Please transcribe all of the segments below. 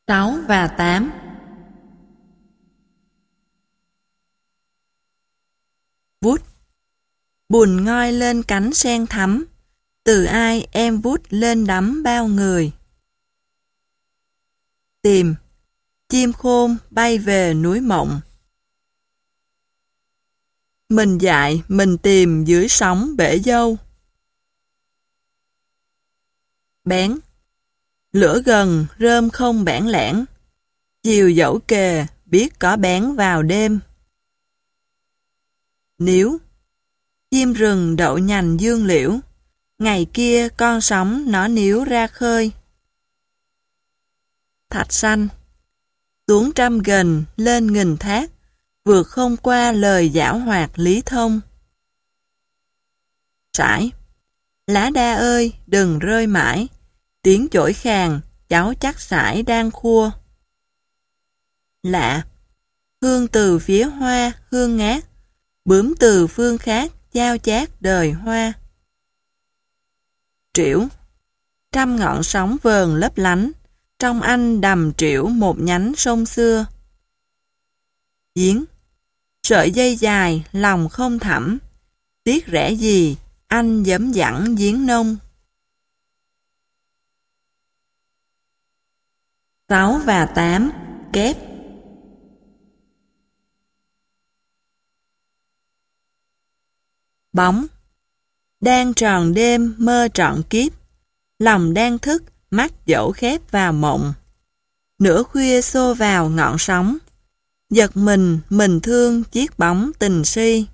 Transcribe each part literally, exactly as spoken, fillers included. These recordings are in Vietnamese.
sáu và tám. Vút. Bùn ngoi lên cánh sen thắm, từ ai em vút lên đắm bao người. Tìm. Chim khôn bay về núi mộng. Mình dại mình tìm dưới sóng bể dâu. Bén. Lửa gần rơm không bản lẻn, chiều dẫu kề biết có bén vào đêm. Níu. Chim rừng đậu nhành dương liễu, ngày kia con sóng nó níu ra khơi. Thạch xanh. Xuống trăm gần lên nghìn thác, vượt không qua lời giảo hoạt lý thông. Sải. Lá đa ơi đừng rơi mãi, tiếng chổi khàn cháu chắc sải đang khua. Lạ. Hương từ phía hoa hương ngát, bướm từ phương khác chao chát đời hoa. Trĩu. Trăm ngọn sóng vờn lấp lánh, trong anh đầm trĩu một nhánh sông xưa. Giếng. Sợi dây dài lòng không thẳm, tiếc rẻ gì anh dấm dẳng giếng nông. Sáu và tám. Kép. Bóng. Đang tròn đêm mơ trọn kiếp, lòng đang thức mắt dẫu khép vào mộng. Nửa khuya xô vào ngọn sóng, giật mình mình thương chiếc bóng tình si.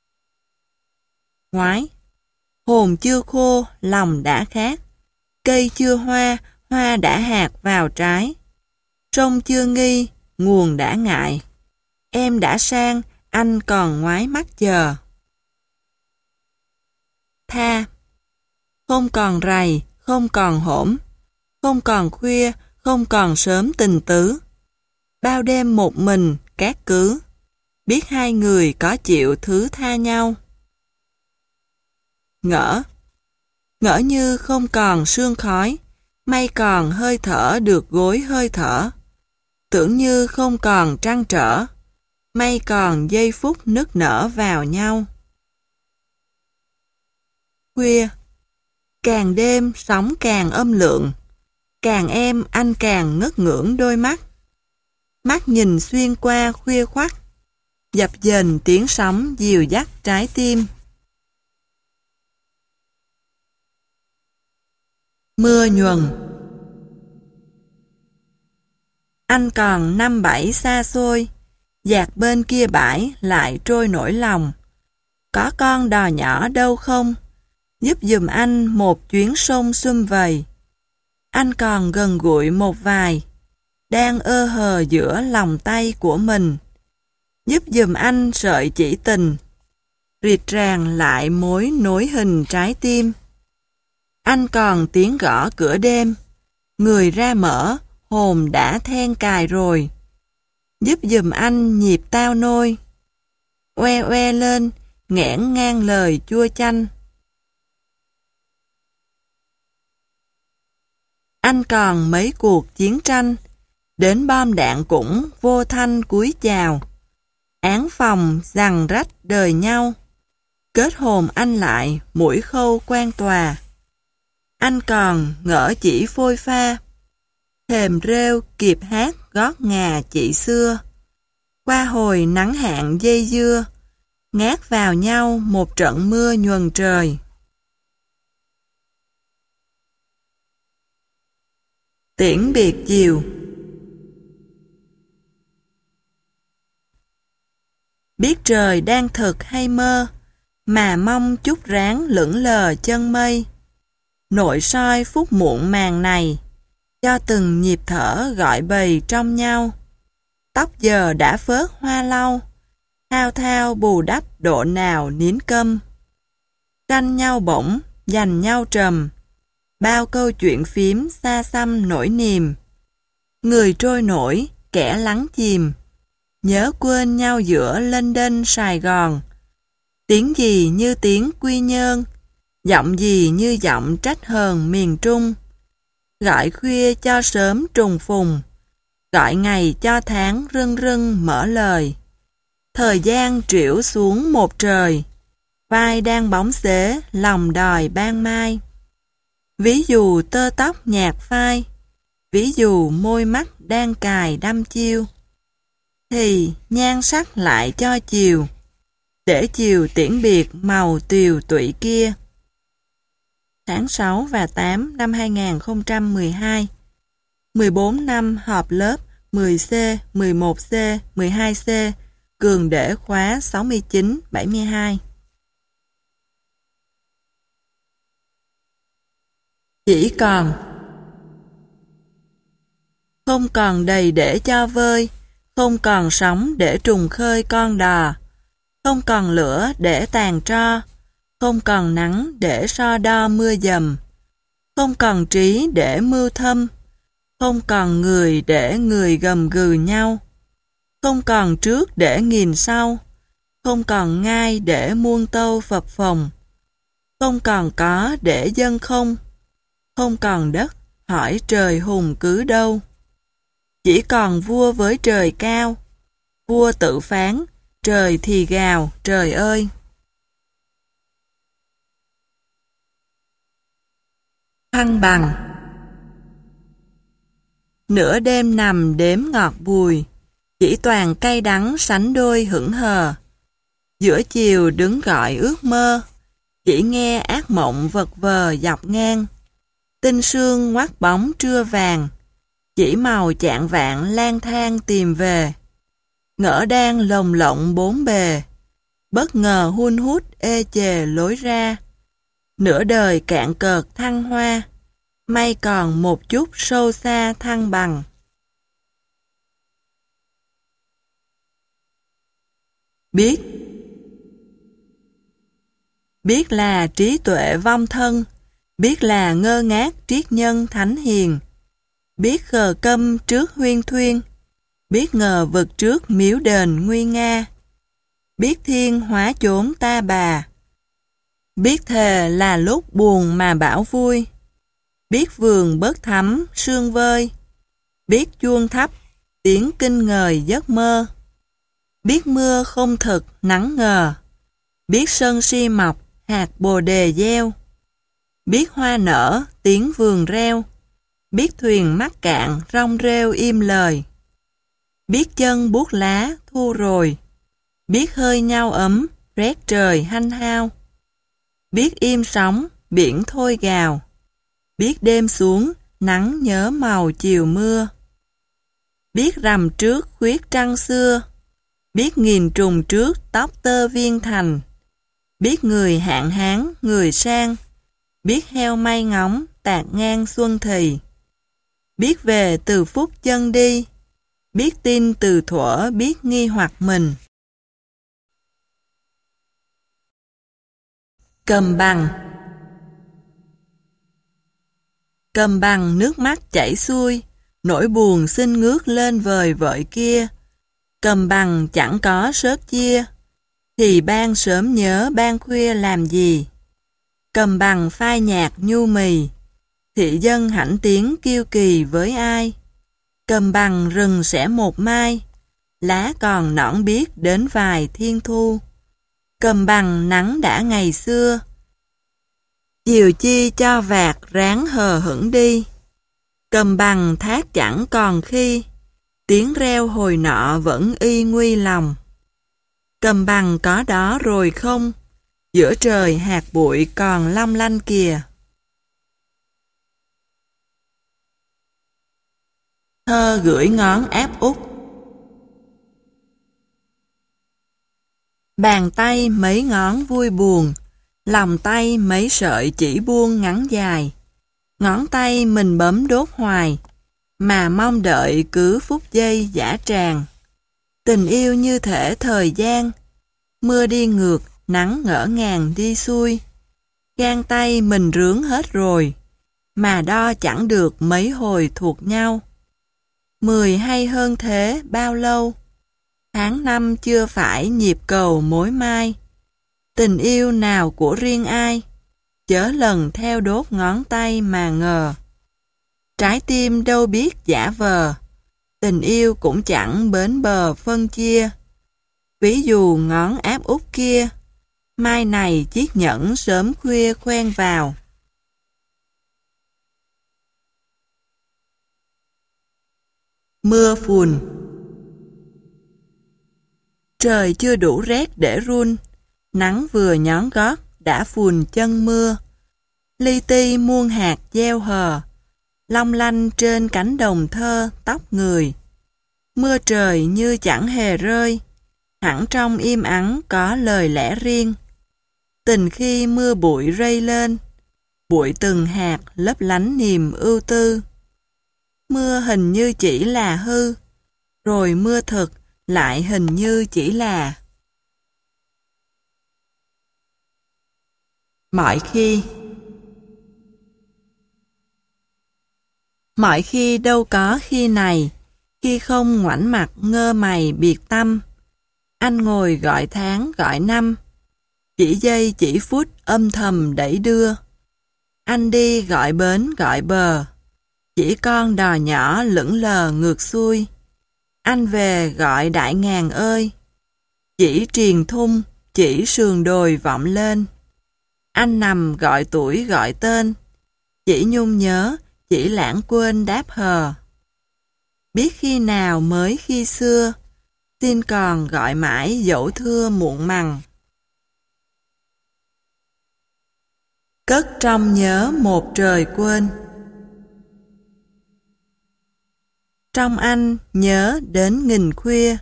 Ngoái. Hồn chưa khô lòng đã khát, cây chưa hoa hoa đã hạt vào trái. Sông chưa nghi nguồn đã ngại, em đã sang anh còn ngoái mắt chờ. Tha. Không còn rày không còn hổm, không còn khuya không còn sớm tình tứ. Bao đêm một mình cát cứ, biết hai người có chịu thứ tha nhau. Ngỡ. Ngỡ như không còn sương khói, mây còn hơi thở được gối hơi thở. Tưởng như không còn trăn trở, mây còn giây phút nức nở vào nhau. Khuya. Càng đêm sóng càng âm lượng, càng em anh càng ngất ngưỡng đôi mắt. Mắt nhìn xuyên qua khuya khoắt, dập dềnh tiếng sóng dìu dắt trái tim. Mưa nhuần. Anh còn năm bảy xa xôi, dạt bên kia bãi lại trôi nổi lòng. Có con đò nhỏ đâu không, giúp giùm anh một chuyến sông sum vầy. Anh còn gần gũi một vài, đang ơ hờ giữa lòng tay của mình. Giúp giùm anh sợi chỉ tình, rịt ràng lại mối nối hình trái tim. Anh còn tiếng gõ cửa đêm, người ra mở, hồn đã then cài rồi. Giúp giùm anh nhịp tao nôi, oe oe lên, nghẽn ngang lời chua chanh. Anh còn mấy cuộc chiến tranh, đến bom đạn cũng vô thanh cúi chào. Án phòng giằng rách đời nhau, kết hồn anh lại mũi khâu quan tòa. Anh còn ngỡ chỉ phôi pha, thềm rêu kịp hát gót ngà chị xưa. Qua hồi nắng hạn dây dưa, ngát vào nhau một trận mưa nhuần trời. Tiễn biệt chiều. Biết trời đang thực hay mơ, mà mong chút ráng lững lờ chân mây. Nội soi phút muộn màng này, cho từng nhịp thở gọi bầy trong nhau. Tóc giờ đã phớt hoa lau, thao thao bù đắp độ nào nín câm. Tranh nhau bổng, giành nhau trầm, bao câu chuyện phím xa xăm nỗi niềm. Người trôi nổi, kẻ lắng chìm, nhớ quên nhau giữa lênh đênh Sài Gòn. Tiếng gì như tiếng Quy Nhơn, giọng gì như giọng trách hờn miền Trung. Gọi khuya cho sớm trùng phùng, gọi ngày cho tháng rưng rưng mở lời. Thời gian trĩu xuống một trời, vai đang bóng xế, lòng đòi ban mai. Ví dụ tơ tóc nhạt phai, ví dụ môi mắt đang cài đăm chiêu, thì nhan sắc lại cho chiều, để chiều tiễn biệt màu tiều tụy kia. Tháng sáu và tám năm hai nghìn không trăm mười hai, mười bốn năm họp lớp mười C, mười một C, mười hai C, Cường để khóa sáu mươi chín bảy mươi hai. Chỉ còn không còn đầy để cho vơi, không còn sóng để trùng khơi con đò, không còn lửa để tàn tro, không còn nắng để so đo mưa dầm, không còn trí để mưu thâm, không còn người để người gầm gừ nhau, không còn trước để nghìn sau, không còn ngai để muôn tâu phập phồng, không còn có để dân không, không còn đất hỏi trời hùng cứ đâu. Chỉ còn vua với trời cao, vua tự phán, trời thì gào, trời ơi. Thăng bằng. Nửa đêm nằm đếm ngọt bùi, chỉ toàn cay đắng sánh đôi hững hờ. Giữa chiều đứng gọi ước mơ, chỉ nghe ác mộng vật vờ dọc ngang. Tinh sương ngoắt bóng trưa vàng, chỉ màu chạng vạn lang thang tìm về. Ngỡ đang lồng lộng bốn bề, bất ngờ hun hút ê chề lối ra. Nửa đời cạn cợt thăng hoa, may còn một chút sâu xa thăng bằng. Biết. Biết là trí tuệ vong thân, biết là ngơ ngác triết nhân thánh hiền, biết khờ câm trước huyên thuyên, biết ngờ vực trước miếu đền nguy nga, biết thiên hóa chốn ta bà, biết thề là lúc buồn mà bảo vui, biết vườn bớt thắm sương vơi, biết chuông thấp tiếng kinh ngời giấc mơ, biết mưa không thực nắng ngờ, biết sơn si mọc hạt bồ đề gieo, biết hoa nở tiếng vườn reo, biết thuyền mắc cạn rong rêu im lời, biết chân buốt lá thu rồi, biết hơi nhau ấm rét trời hanh hao, biết im sóng biển thôi gào, biết đêm xuống nắng nhớ màu chiều mưa, biết rằm trước khuyết trăng xưa, biết nghìn trùng trước tóc tơ viên thành, biết người hạn hán người sang, biết heo may ngóng tạt ngang xuân thì, biết về từ phút chân đi, biết tin từ thuở biết nghi hoặc mình. Cầm bằng. Cầm bằng nước mắt chảy xuôi, nỗi buồn xin ngước lên vời vợi kia. Cầm bằng chẳng có sớt chia, thì ban sớm nhớ ban khuya làm gì. Cầm bằng phai nhạt nhu mì, thị dân hãnh tiếng kiêu kỳ với ai. Cầm bằng rừng sẽ một mai, lá còn nõn biết đến vài thiên thu. Cầm bằng nắng đã ngày xưa, chiều chi cho vạt ráng hờ hững đi. Cầm bằng thác chẳng còn khi, tiếng reo hồi nọ vẫn y nguy lòng. Cầm bằng có đó rồi không, giữa trời hạt bụi còn long lanh kìa. Thơ gửi ngón áp út. Bàn tay mấy ngón vui buồn, lòng tay mấy sợi chỉ buông ngắn dài. Ngón tay mình bấm đốt hoài, mà mong đợi cứ phút giây dã tràn. Tình yêu như thể thời gian, mưa đi ngược, nắng ngỡ ngàng đi xuôi. Gan tay mình rướng hết rồi, mà đo chẳng được mấy hồi thuộc nhau. Mười hay hơn thế bao lâu, tháng năm chưa phải nhịp cầu mối mai. Tình yêu nào của riêng ai, chớ lần theo đốt ngón tay mà ngờ. Trái tim đâu biết giả vờ, Tình yêu cũng chẳng bến bờ phân chia. Ví dụ ngón áp út kia, mai này chiếc nhẫn sớm khuya khoen vào. Mưa phùn. Trời chưa đủ rét để run, nắng vừa nhón gót đã phùn chân mưa. Li ti muôn hạt gieo hờ, long lanh trên cánh đồng thơ tóc người. Mưa trời như chẳng hề rơi, hẳn trong im ắng có lời lẽ riêng. Tình khi mưa bụi rơi lên, bụi từng hạt lấp lánh niềm ưu tư. Mưa hình như chỉ là hư, rồi mưa thực lại hình như chỉ là. Mọi khi. Mọi khi đâu có khi này, khi không ngoảnh mặt ngơ mày biệt tâm. Anh ngồi gọi tháng gọi năm, chỉ giây chỉ phút âm thầm đẩy đưa. Anh đi gọi bến gọi bờ, chỉ con đò nhỏ lững lờ ngược xuôi. Anh về gọi đại ngàn ơi, chỉ triền thung, chỉ sườn đồi vọng lên. Anh nằm gọi tuổi gọi tên, chỉ nhung nhớ, chỉ lãng quên đáp hờ. Biết khi nào mới khi xưa, xin còn gọi mãi dẫu thưa muộn màng. Cất trong nhớ một trời quên. Trong anh nhớ đến nghìn khuya,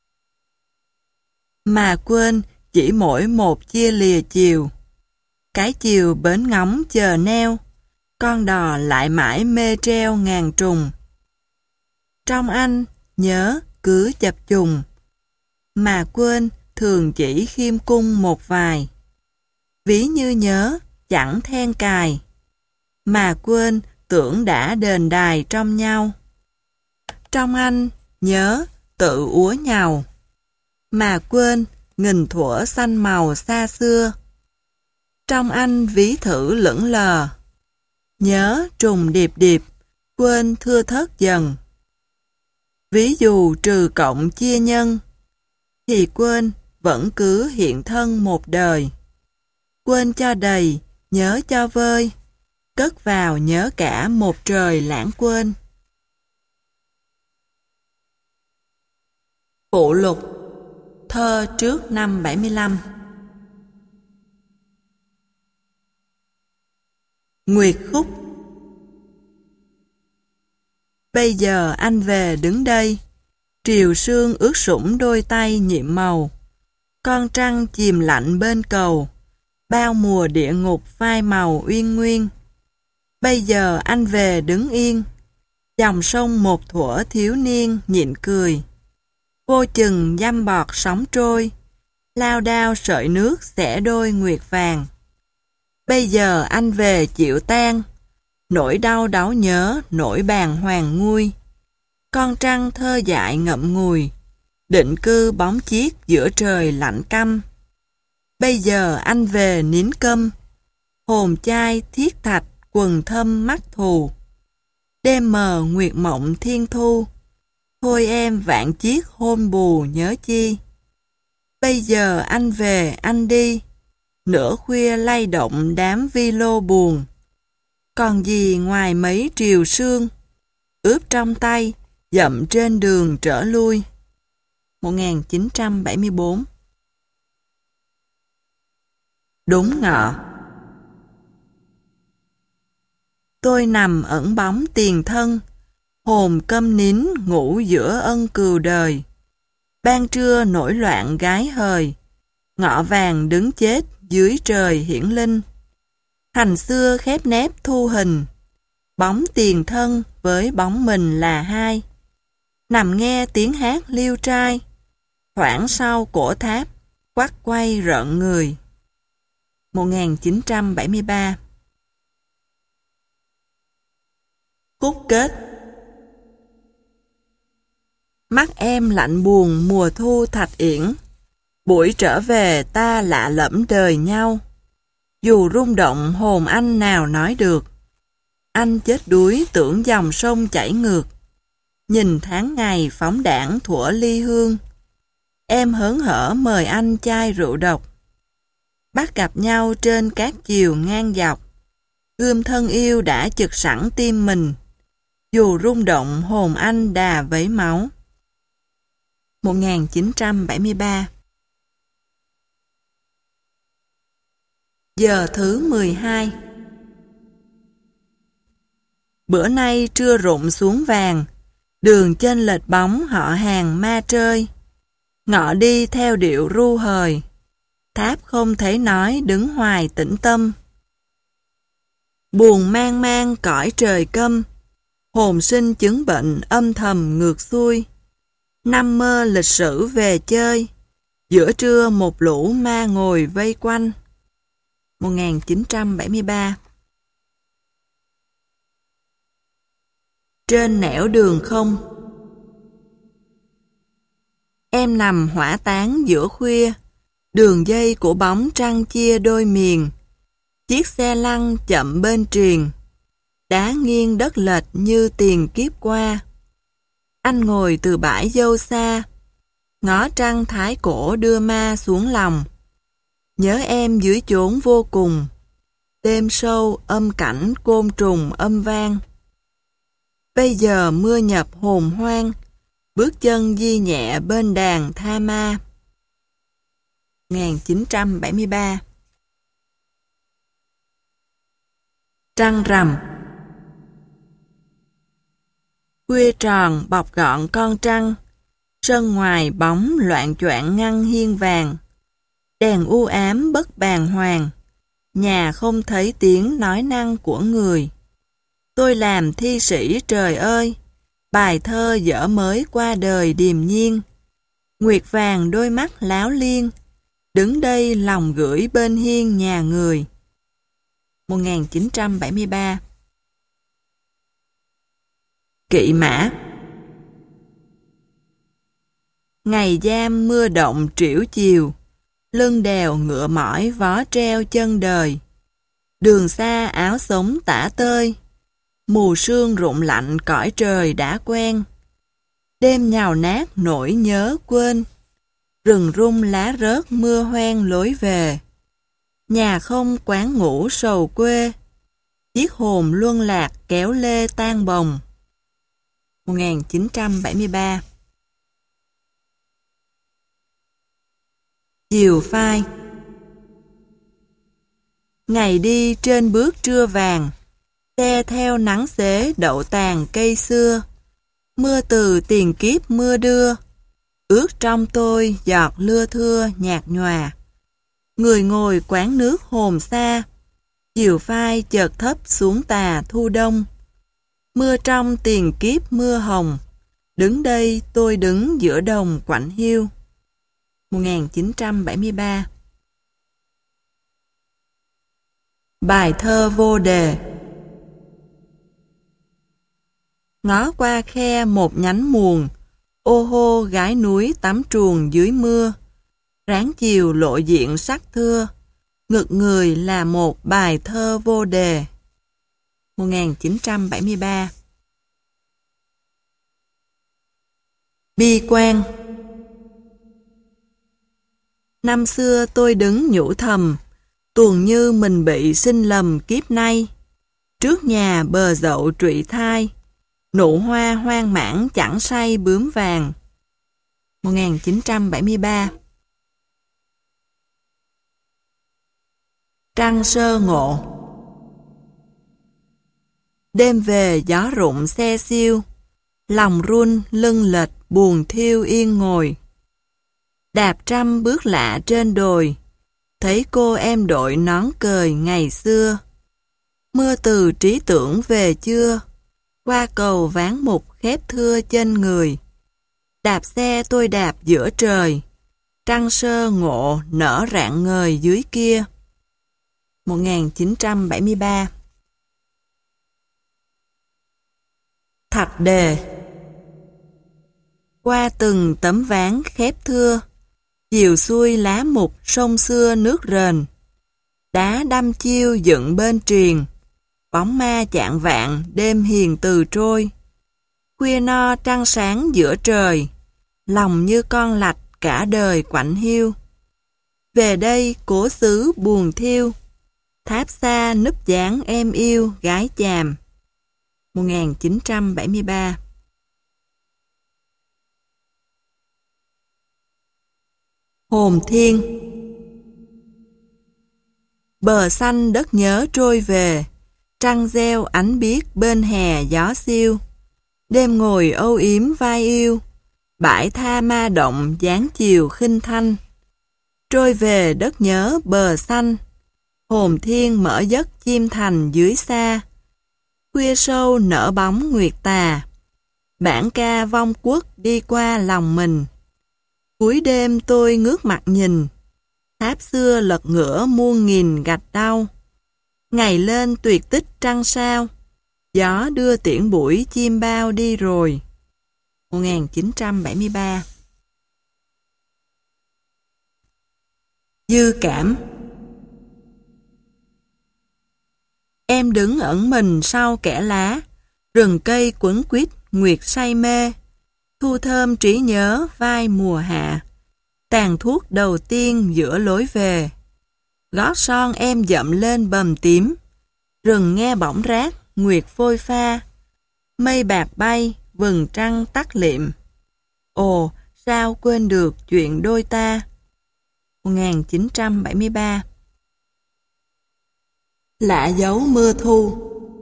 mà quên chỉ mỗi một chia lìa chiều. Cái chiều bến ngóng chờ neo, con đò lại mãi mê treo ngàn trùng. Trong anh nhớ cứ chập trùng, mà quên thường chỉ khiêm cung một vài. Ví như nhớ chẳng then cài, mà quên tưởng đã đền đài trong nhau. Trong anh nhớ tự úa nhàu, mà quên nghìn thuở xanh màu xa xưa. Trong anh ví thử lững lờ, nhớ trùng điệp điệp, quên thưa thớt dần. Ví dụ trừ cộng chia nhân, thì quên vẫn cứ hiện thân một đời. Quên cho đầy, nhớ cho vơi, cất vào nhớ cả một trời lãng quên. Phụ lục. Thơ trước năm bảy mươi lăm. Nguyệt khúc. Bây giờ anh về đứng đây, triều sương ướt sũng đôi tay nhiệm màu. Con trăng chìm lạnh bên cầu, bao mùa địa ngục phai màu uyên nguyên. Bây giờ anh về đứng yên, dòng sông một thuở thiếu niên nhịn cười. Vô chừng dăm bọt sóng trôi, lao đao sợi nước xẻ đôi nguyệt vàng. Bây giờ anh về chịu tan, nỗi đau đáu nhớ nỗi bàng hoàng nguôi. Con trăng thơ dại ngậm ngùi, định cư bóng chiếc giữa trời lạnh căm. Bây giờ anh về nín câm, hồn chai thiết thạch quần thâm mắt thù. Đêm mờ nguyệt mộng thiên thu, thôi em vạn chiếc hôn bù nhớ chi. Bây giờ anh về anh đi, nửa khuya lay động đám vi lô buồn. Còn gì ngoài mấy triều sương, ướp trong tay, dậm trên đường trở lui. một nghìn chín trăm bảy mươi bốn. Đúng ngọ. Tôi nằm ẩn bóng tiền thân, hồn câm nín ngủ giữa ân cừu đời. Ban trưa nổi loạn gái hời, ngọ vàng đứng chết dưới trời hiển linh. Hành xưa khép nép thu hình, bóng tiền thân với bóng mình là hai. Nằm nghe tiếng hát liêu trai, thoảng sau cổ tháp, quắt quay rợn người. một nghìn chín trăm bảy mươi ba. Khúc kết. Mắt em lạnh buồn mùa thu thạch yển, buổi trở về ta lạ lẫm đời nhau. Dù rung động hồn anh nào nói được, anh chết đuối tưởng dòng sông chảy ngược. nhìn tháng ngày phóng đãng thuở ly hương. Em hớn hở mời anh chai rượu độc. Bắt gặp nhau trên các chiều ngang dọc. Gươm thân yêu đã chực sẵn tim mình. Dù rung động hồn anh đà vấy máu. một nghìn chín trăm bảy mươi ba. Giờ thứ mười hai. Bữa nay trưa rụng xuống vàng, đường trên lệch bóng họ hàng ma trơi. Ngọ đi theo điệu ru hời, tháp không thể nói đứng hoài tĩnh tâm. Buồn mang mang cõi trời câm, hồn sinh chứng bệnh âm thầm ngược xuôi. Năm mơ lịch sử về chơi, giữa trưa một lũ ma ngồi vây quanh. một nghìn chín trăm bảy mươi ba. Trên nẻo đường không. Em nằm hỏa táng giữa khuya, đường dây của bóng trăng chia đôi miền. Chiếc xe lăn chậm bên triền, đá nghiêng đất lệch như tiền kiếp qua. Anh ngồi từ bãi dâu xa, ngó trăng thái cổ đưa ma xuống lòng. Nhớ em dưới chốn vô cùng, đêm sâu âm cảnh côn trùng âm vang. Bây giờ mưa nhập hồn hoang, bước chân di nhẹ bên đàn tha ma. một nghìn chín trăm bảy mươi ba. Trăng rằm. Khuya tròn bọc gọn con trăng, sân ngoài bóng loạn choạng ngăn hiên vàng. Đèn u ám bất bàng hoàng, nhà không thấy tiếng nói năng của người. Tôi làm thi sĩ trời ơi, bài thơ dở mới qua đời điềm nhiên. Nguyệt vàng đôi mắt láo liên, đứng đây lòng gửi bên hiên nhà người. một nghìn chín trăm bảy mươi ba. Kỵ mã. Ngày giam mưa động triểu chiều, lưng đèo ngựa mỏi vó treo chân đời. Đường xa áo sống tả tơi, mù sương rụng lạnh cõi trời đã quen. Đêm nhào nát nỗi nhớ quên, rừng rung lá rớt mưa hoen lối về. Nhà không quán ngủ sầu quê, chiếc hồn luân lạc kéo lê tan bồng. một nghìn chín trăm bảy mươi ba. Chiều phai. Ngày đi trên bước trưa vàng, xe theo nắng xế đậu tàn cây xưa. Mưa từ tiền kiếp mưa đưa, ướt trong tôi giọt lưa thưa nhạt nhòa. Người ngồi quán nước hồn xa, chiều phai chợt thấp xuống tà thu đông. Mưa trong tiền kiếp mưa hồng, đứng đây tôi đứng giữa đồng quạnh hiu. một nghìn chín trăm bảy mươi ba. Bài thơ vô đề. Ngó qua khe một nhánh muồng, ô hô gái núi tắm truồng dưới mưa. Ráng chiều lộ diện sắc thưa, ngực người là một bài thơ vô đề. một nghìn chín trăm bảy mươi ba. Bi quan. Năm xưa tôi đứng nhủ thầm, tuồng như mình bị sinh lầm kiếp nay. Trước nhà bờ dậu trụy thai, nụ hoa hoang mãn chẳng say bướm vàng. một nghìn chín trăm bảy mươi ba. Trăng sơ ngộ. Đêm về gió rụng xe xiêu, lòng run lưng lệch buồn thiêu yên ngồi. Đạp trăm bước lạ trên đồi, thấy cô em đội nón cời ngày xưa. Mưa từ trí tưởng về chưa, qua cầu ván mục khép thưa chân người. Đạp xe tôi đạp giữa trời, trăng sơ ngộ nở rạng ngời dưới kia. một nghìn chín trăm bảy mươi ba. Thạch đề. Qua từng tấm ván khép thưa, chiều xuôi lá mục sông xưa nước rền. Đá đâm chiêu dựng bên triền, bóng ma chạng vạn đêm hiền từ trôi. Khuya no trăng sáng giữa trời, lòng như con lạch cả đời quạnh hiu. Về đây cố xứ buồn thiêu, tháp xa núp dáng em yêu gái chàm. một nghìn chín trăm bảy mươi ba. Hồn thiên. Bờ xanh đất nhớ trôi về, trăng reo ánh biếc bên hè gió siêu. Đêm ngồi âu yếm vai yêu, bãi tha ma động dáng chiều khinh thanh. Trôi về đất nhớ bờ xanh, hồn thiên mở giấc chim thành dưới xa. Khuya sâu nở bóng nguyệt tà, bản ca vong quốc đi qua lòng mình. Cuối đêm tôi ngước mặt nhìn, tháp xưa lật ngửa muôn nghìn gạch đau. Ngày lên tuyệt tích trăng sao, gió đưa tiễn buổi chim bao đi rồi. một nghìn chín trăm bảy mươi ba. Dư cảm. Em đứng ẩn mình sau kẽ lá, rừng cây quấn quýt nguyệt say mê. Thu thơm trí nhớ vai mùa hạ, tàn thuốc đầu tiên giữa lối về. Gót son em dậm lên bầm tím, rừng nghe bỗng rát nguyệt phôi pha. Mây bạc bay, vầng trăng tắt liệm. Ồ, sao quên được chuyện đôi ta. một nghìn chín trăm bảy mươi ba. Lạ dấu mưa thu.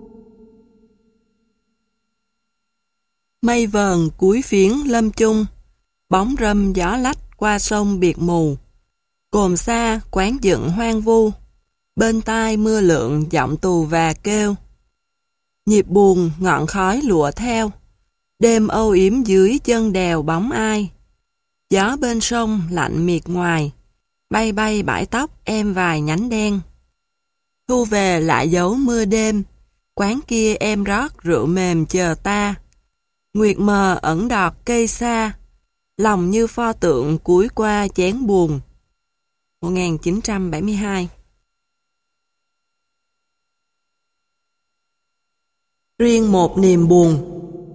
Mây vờn cuối phiến lâm chung, bóng râm gió lách qua sông biệt mù. Cồn xa quán dựng hoang vu, bên tai mưa lượng giọng tù và kêu. Nhịp buồn ngọn khói lụa theo, đêm âu yếm dưới chân đèo bóng ai. Gió bên sông lạnh miệt ngoài, bay bay bãi tóc em vài nhánh đen. Thu về lại dấu mưa đêm, quán kia em rót rượu mềm chờ ta. Nguyệt mờ ẩn đọt cây xa, lòng như pho tượng cúi qua chén buồn. một nghìn chín trăm bảy mươi hai. Riêng một niềm buồn.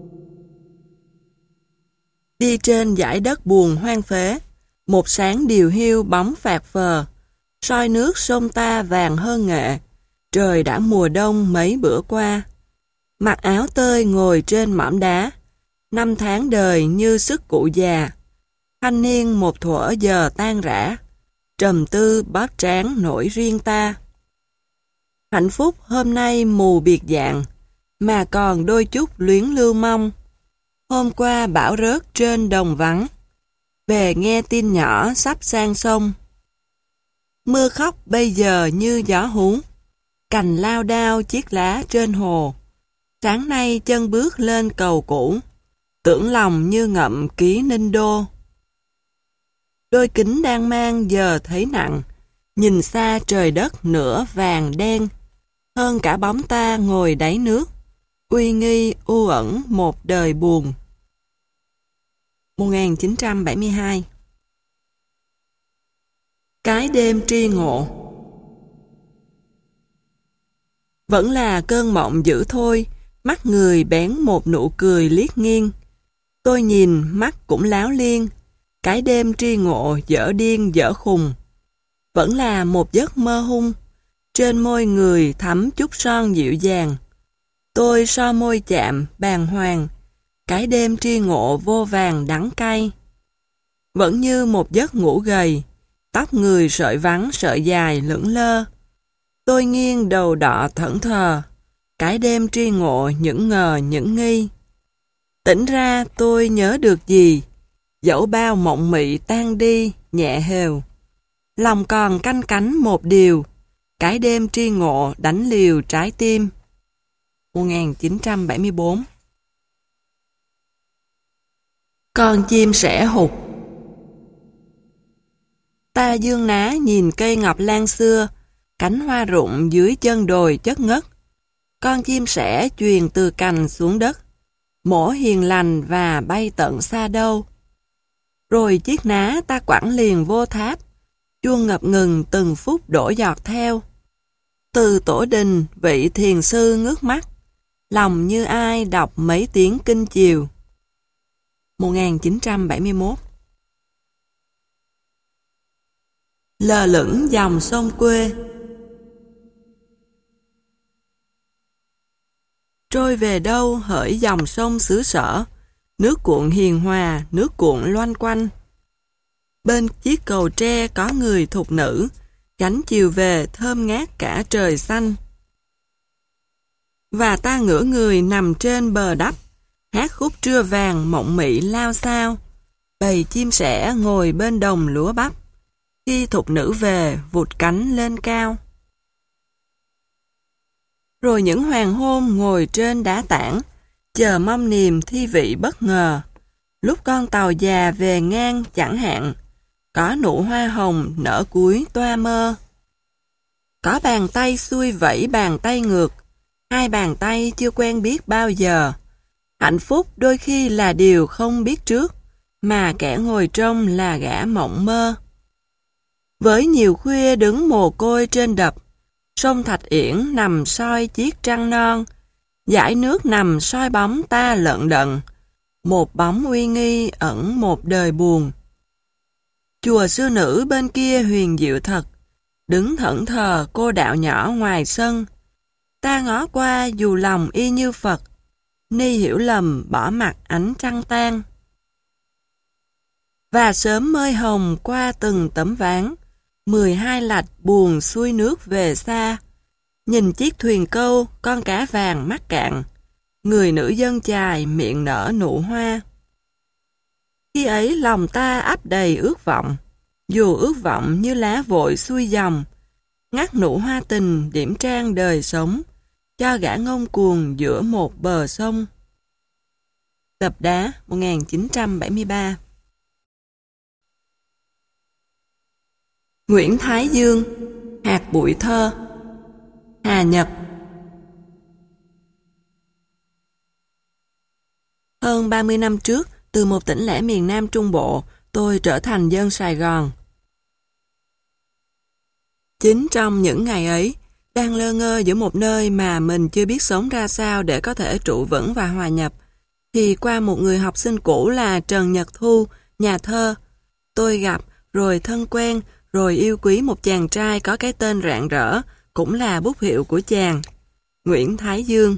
Đi trên dải đất buồn hoang phế, một sáng điều hiu bóng phạt phờ, soi nước sông ta vàng hơn nghệ, trời đã mùa đông mấy bữa qua. Mặc áo tơi ngồi trên mỏm đá, năm tháng đời như sức cụ già. Thanh niên một thuở giờ tan rã, trầm tư bóp trán nổi riêng ta. Hạnh phúc hôm nay mù biệt dạng, mà còn đôi chút luyến lưu mong. Hôm qua bão rớt trên đồng vắng, về nghe tin nhỏ sắp sang sông. Mưa khóc bây giờ như gió hú, cành lao đao chiếc lá trên hồ. Sáng nay chân bước lên cầu cũ, tưởng lòng như ngậm ký Ninh Đô. Đôi kính đang mang giờ thấy nặng, nhìn xa trời đất nửa vàng đen, hơn cả bóng ta ngồi đáy nước, uy nghi u ẩn một đời buồn. một nghìn chín trăm bảy mươi hai. Cái đêm tri ngộ. Vẫn là cơn mộng dữ thôi, mắt người bén một nụ cười liếc nghiêng. Tôi nhìn mắt cũng láo liên, cái đêm tri ngộ dở điên dở khùng. Vẫn là một giấc mơ hung, trên môi người thắm chút son dịu dàng. Tôi so môi chạm bàng hoàng, cái đêm tri ngộ vô vàng đắng cay. Vẫn như một giấc ngủ gầy, tóc người sợi vắng sợi dài lững lơ. Tôi nghiêng đầu đọ thẫn thờ, cái đêm tri ngộ những ngờ những nghi. Tỉnh ra tôi nhớ được gì, dẫu bao mộng mị tan đi nhẹ hều. Lòng còn canh cánh một điều, cái đêm tri ngộ đánh liều trái tim. một nghìn chín trăm bảy mươi bốn. Con chim sẻ hụt. Ta dương ná nhìn cây ngọc lan xưa, cánh hoa rụng dưới chân đồi chất ngất. Con chim sẻ chuyền từ cành xuống đất, mổ hiền lành và bay tận xa đâu. Rồi chiếc ná ta quẳng liền vô tháp, chuông ngập ngừng từng phút đổ giọt theo. Từ tổ đình vị thiền sư ngước mắt, lòng như ai đọc mấy tiếng kinh chiều. một nghìn chín trăm bảy mươi mốt. Lờ lững dòng sông quê. Trôi về đâu hỡi dòng sông xứ sở, nước cuộn hiền hòa, nước cuộn loanh quanh. Bên chiếc cầu tre có người thục nữ, gánh chiều về thơm ngát cả trời xanh. Và ta ngửa người nằm trên bờ đắp, hát khúc trưa vàng mộng mị lao sao. Bầy chim sẻ ngồi bên đồng lúa bắp, khi thục nữ về vụt cánh lên cao. Rồi những hoàng hôn ngồi trên đá tảng, chờ mong niềm thi vị bất ngờ. Lúc con tàu già về ngang chẳng hạn, có nụ hoa hồng nở cuối toa mơ. Có bàn tay xuôi vẫy bàn tay ngược, hai bàn tay chưa quen biết bao giờ. Hạnh phúc đôi khi là điều không biết trước, mà kẻ ngồi trông là gã mộng mơ. Với nhiều khuya đứng mồ côi trên đập, sông Thạch Yển nằm soi chiếc trăng non, dải nước nằm soi bóng ta lận đận, một bóng uy nghi ẩn một đời buồn. Chùa sư nữ bên kia huyền diệu thật, đứng thẫn thờ cô đạo nhỏ ngoài sân. Ta ngó qua dù lòng y như Phật, ni hiểu lầm bỏ mặt ánh trăng tan. Và sớm mơi hồng qua từng tấm ván, mười hai lạch buồn xuôi nước về xa. Nhìn chiếc thuyền câu, con cá vàng mắc cạn, người nữ dân chài miệng nở nụ hoa. Khi ấy lòng ta ắp đầy ước vọng, dù ước vọng như lá vội xuôi dòng, ngắt nụ hoa tình điểm trang đời sống, cho gã ngông cuồng giữa một bờ sông. Tập đá một nghìn chín trăm bảy mươi ba. Nguyễn Thái Dương, Hạt bụi thơ. Hà Nhật. Hơn ba mươi năm trước, từ một tỉnh lẻ miền Nam Trung Bộ, tôi trở thành dân Sài Gòn. Chính trong những ngày ấy, đang lơ ngơ giữa một nơi mà mình chưa biết sống ra sao để có thể trụ vững và hòa nhập, thì qua một người học sinh cũ là Trần Nhật Thu, nhà thơ, tôi gặp, rồi thân quen, rồi yêu quý một chàng trai có cái tên rạng rỡ, cũng là bút hiệu của chàng, Nguyễn Thái Dương.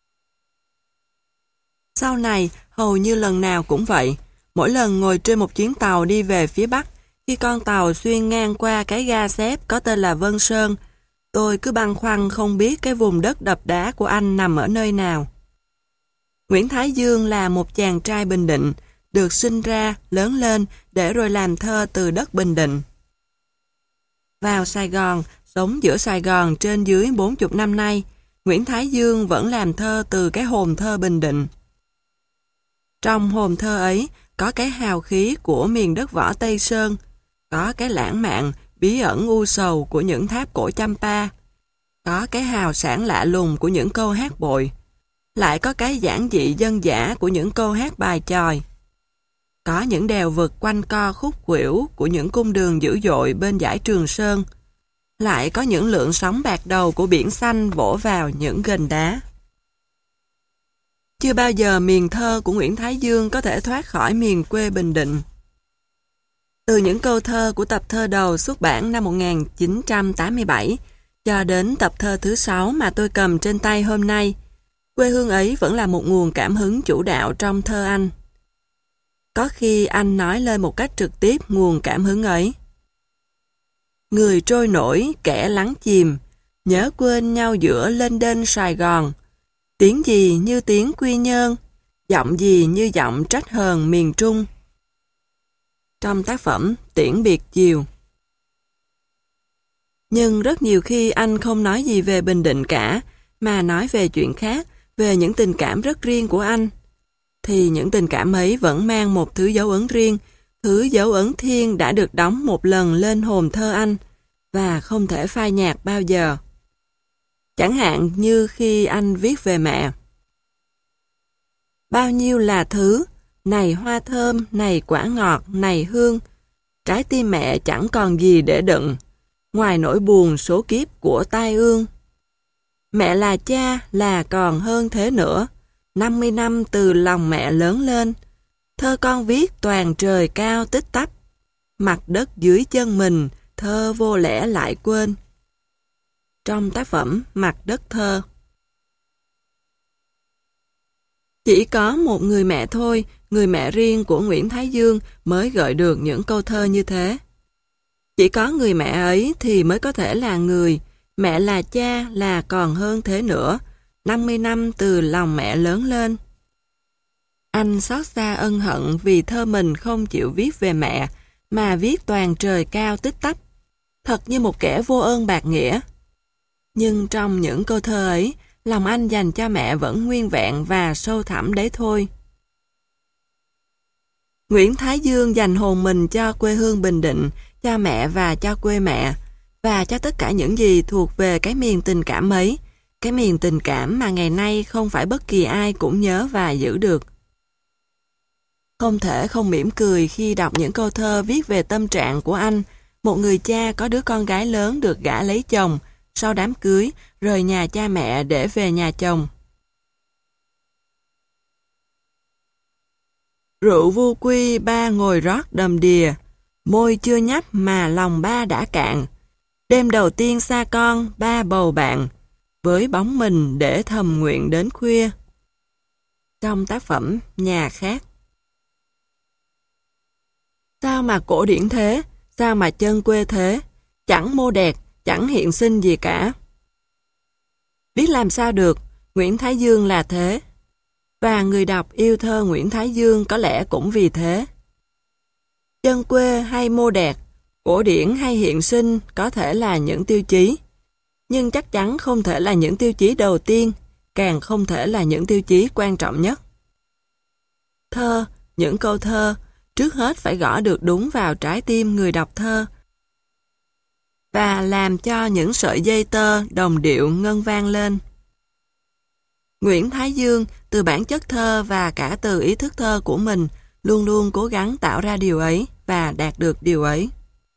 Sau này, hầu như lần nào cũng vậy, mỗi lần ngồi trên một chuyến tàu đi về phía Bắc, khi con tàu xuyên ngang qua cái ga xếp có tên là Vân Sơn, tôi cứ băn khoăn không biết cái vùng đất đập đá của anh nằm ở nơi nào. Nguyễn Thái Dương là một chàng trai Bình Định, được sinh ra, lớn lên để rồi làm thơ từ đất Bình Định. Vào Sài Gòn, sống giữa Sài Gòn trên dưới bốn mươi năm nay, Nguyễn Thái Dương vẫn làm thơ từ cái hồn thơ Bình Định. Trong hồn thơ ấy, có cái hào khí của miền đất võ Tây Sơn, có cái lãng mạn, bí ẩn u sầu của những tháp cổ Champa, có cái hào sảng lạ lùng của những câu hát bội, lại có cái giản dị dân dã của những câu hát bài chòi. Có những đèo vực quanh co khúc khuỷu của những cung đường dữ dội bên dải Trường Sơn, lại có những lượng sóng bạc đầu của biển xanh vỗ vào những ghềnh đá. Chưa bao giờ miền thơ của Nguyễn Thái Dương có thể thoát khỏi miền quê Bình Định. Từ những câu thơ của tập thơ đầu xuất bản năm một nghìn chín trăm tám mươi bảy cho đến tập thơ thứ sáu mà tôi cầm trên tay hôm nay, quê hương ấy vẫn là một nguồn cảm hứng chủ đạo trong thơ anh. Có khi anh nói lên một cách trực tiếp nguồn cảm hứng ấy. Người trôi nổi, kẻ lắng chìm, nhớ quên nhau giữa lên đên Sài Gòn. Tiếng gì như tiếng Quy Nhơn, giọng gì như giọng trách hờn miền Trung. Trong tác phẩm Tiễn biệt chiều. Nhưng rất nhiều khi anh không nói gì về Bình Định cả, mà nói về chuyện khác, về những tình cảm rất riêng của anh. Thì những tình cảm ấy vẫn mang một thứ dấu ấn riêng, thứ dấu ấn thiêng đã được đóng một lần lên hồn thơ anh, và không thể phai nhạt bao giờ. Chẳng hạn như khi anh viết về mẹ. Bao nhiêu là thứ, này hoa thơm, này quả ngọt, này hương, trái tim mẹ chẳng còn gì để đựng, ngoài nỗi buồn số kiếp của tai ương. Mẹ là cha là còn hơn thế nữa. năm mươi năm từ lòng mẹ lớn lên. Thơ con viết toàn trời cao tích tắp. Mặt đất dưới chân mình, thơ vô lẽ lại quên. Trong tác phẩm Mặt đất thơ. Chỉ có một người mẹ thôi, người mẹ riêng của Nguyễn Thái Dương mới gợi được những câu thơ như thế. Chỉ có người mẹ ấy thì mới có thể là người. Mẹ là cha là còn hơn thế nữa. năm mươi năm từ lòng mẹ lớn lên. Anh xót xa ân hận vì thơ mình không chịu viết về mẹ, mà viết toàn trời cao tích tắp. Thật như một kẻ vô ơn bạc nghĩa. Nhưng trong những câu thơ ấy, lòng anh dành cho mẹ vẫn nguyên vẹn và sâu thẳm đấy thôi. Nguyễn Thái Dương dành hồn mình cho quê hương Bình Định, cho mẹ và cho quê mẹ, và cho tất cả những gì thuộc về cái miền tình cảm ấy, cái miền tình cảm mà ngày nay không phải bất kỳ ai cũng nhớ và giữ được. Không thể không mỉm cười khi đọc những câu thơ viết về tâm trạng của anh, một người cha có đứa con gái lớn được gả lấy chồng, sau đám cưới, rời nhà cha mẹ để về nhà chồng. Rượu vu quy ba ngồi rót đầm đìa, môi chưa nhấp mà lòng ba đã cạn. Đêm đầu tiên xa con, ba bầu bạn, với bóng mình để thầm nguyện đến khuya. Trong tác phẩm Nhà Khác. Sao mà cổ điển thế, sao mà chân quê thế, chẳng mô đẹp, chẳng hiện sinh gì cả. Biết làm sao được, Nguyễn Thái Dương là thế. Và người đọc yêu thơ Nguyễn Thái Dương có lẽ cũng vì thế. Chân quê hay mô đẹp, cổ điển hay hiện sinh có thể là những tiêu chí, nhưng chắc chắn không thể là những tiêu chí đầu tiên, càng không thể là những tiêu chí quan trọng nhất. Thơ, những câu thơ, trước hết phải gõ được đúng vào trái tim người đọc thơ, và làm cho những sợi dây tơ đồng điệu ngân vang lên. Nguyễn Thái Dương, từ bản chất thơ và cả từ ý thức thơ của mình, luôn luôn cố gắng tạo ra điều ấy và đạt được điều ấy.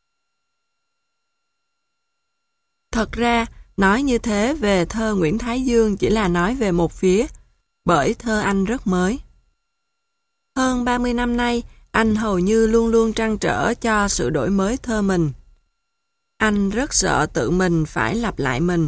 Thật ra, nói như thế về thơ Nguyễn Thái Dương chỉ là nói về một phía, bởi thơ anh rất mới. Hơn ba mươi năm nay, anh hầu như luôn luôn trăn trở cho sự đổi mới thơ mình. Anh rất sợ tự mình phải lặp lại mình.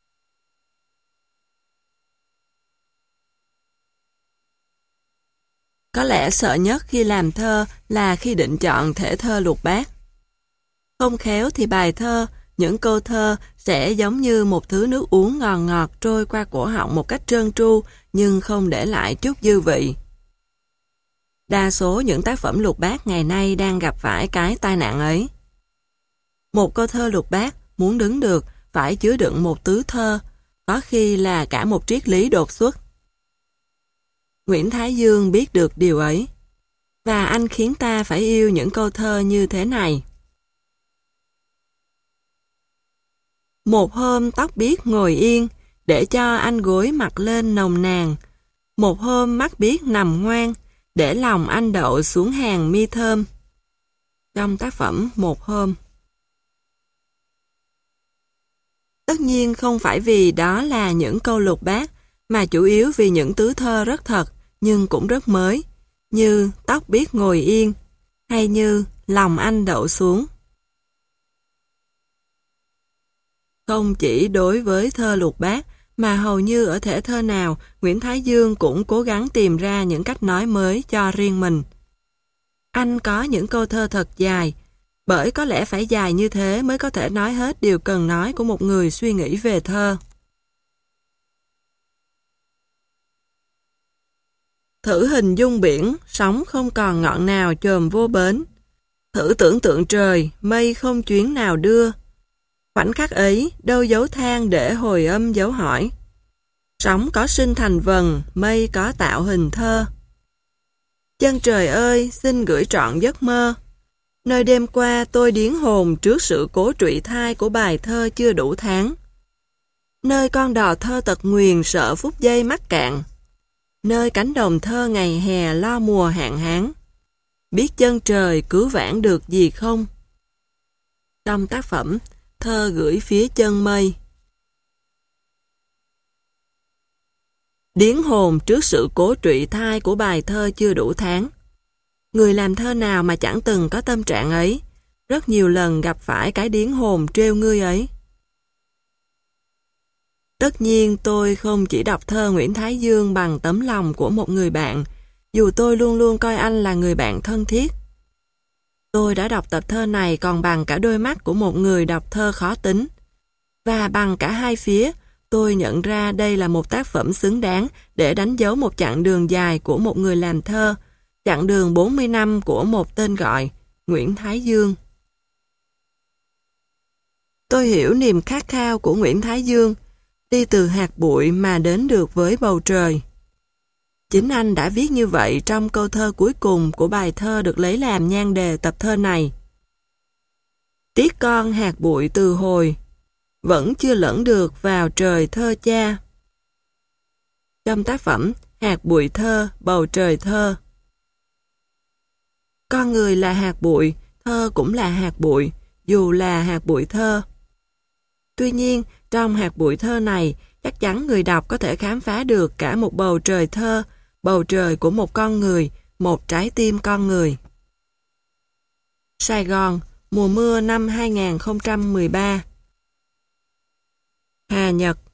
Có lẽ sợ nhất khi làm thơ là khi định chọn thể thơ lục bát. Không khéo thì bài thơ, những câu thơ sẽ giống như một thứ nước uống ngọt ngọt trôi qua cổ họng một cách trơn tru nhưng không để lại chút dư vị. Đa số những tác phẩm lục bát ngày nay đang gặp phải cái tai nạn ấy. Một câu thơ lục bát muốn đứng được phải chứa đựng một tứ thơ, có khi là cả một triết lý đột xuất. Nguyễn Thái Dương biết được điều ấy, và anh khiến ta phải yêu những câu thơ như thế này. Một hôm tóc biếc ngồi yên, để cho anh gối mặt lên nồng nàn. Một hôm mắt biếc nằm ngoan, để lòng anh đậu xuống hàng mi thơm. Trong tác phẩm Một Hôm. Tất nhiên không phải vì đó là những câu lục bát, mà chủ yếu vì những tứ thơ rất thật, nhưng cũng rất mới, như tóc biếc ngồi yên, hay như lòng anh đậu xuống. Không chỉ đối với thơ lục bát, mà hầu như ở thể thơ nào, Nguyễn Thái Dương cũng cố gắng tìm ra những cách nói mới cho riêng mình. Anh có những câu thơ thật dài, bởi có lẽ phải dài như thế mới có thể nói hết điều cần nói của một người suy nghĩ về thơ. Thử hình dung biển, sóng không còn ngọn nào chồm vô bến. Thử tưởng tượng trời, mây không chuyến nào đưa. Khoảnh khắc ấy, đâu dấu than để hồi âm dấu hỏi. Sóng có sinh thành vần, mây có tạo hình thơ. Chân trời ơi, xin gửi trọn giấc mơ. Nơi đêm qua tôi điếng hồn trước sự cố trụy thai của bài thơ chưa đủ tháng. Nơi con đò thơ tật nguyền sợ phút giây mắc cạn. Nơi cánh đồng thơ ngày hè lo mùa hạn hán. Biết chân trời cứu vãn được gì không? Trong tác phẩm Thơ gửi phía chân mây. Điếng hồn trước sự cố trụy thai của bài thơ chưa đủ tháng. Người làm thơ nào mà chẳng từng có tâm trạng ấy, rất nhiều lần gặp phải cái điếng hồn trêu ngươi ấy. Tất nhiên tôi không chỉ đọc thơ Nguyễn Thái Dương bằng tấm lòng của một người bạn, dù tôi luôn luôn coi anh là người bạn thân thiết. Tôi đã đọc tập thơ này còn bằng cả đôi mắt của một người đọc thơ khó tính. Và bằng cả hai phía, tôi nhận ra đây là một tác phẩm xứng đáng để đánh dấu một chặng đường dài của một người làm thơ, chặng đường bốn mươi năm của một tên gọi, Nguyễn Thái Dương. Tôi hiểu niềm khát khao của Nguyễn Thái Dương, đi từ hạt bụi mà đến được với bầu trời. Chính anh đã viết như vậy trong câu thơ cuối cùng của bài thơ được lấy làm nhan đề tập thơ này. Tiếc con hạt bụi từ hồi, vẫn chưa lẫn được vào trời thơ cha. Trong tác phẩm Hạt bụi thơ, bầu trời thơ. Con người là hạt bụi, thơ cũng là hạt bụi, dù là hạt bụi thơ. Tuy nhiên, trong hạt bụi thơ này, chắc chắn người đọc có thể khám phá được cả một bầu trời thơ, bầu trời của một con người, một trái tim con người. Sài Gòn, mùa mưa năm hai nghìn không trăm mười ba. Hà Nhật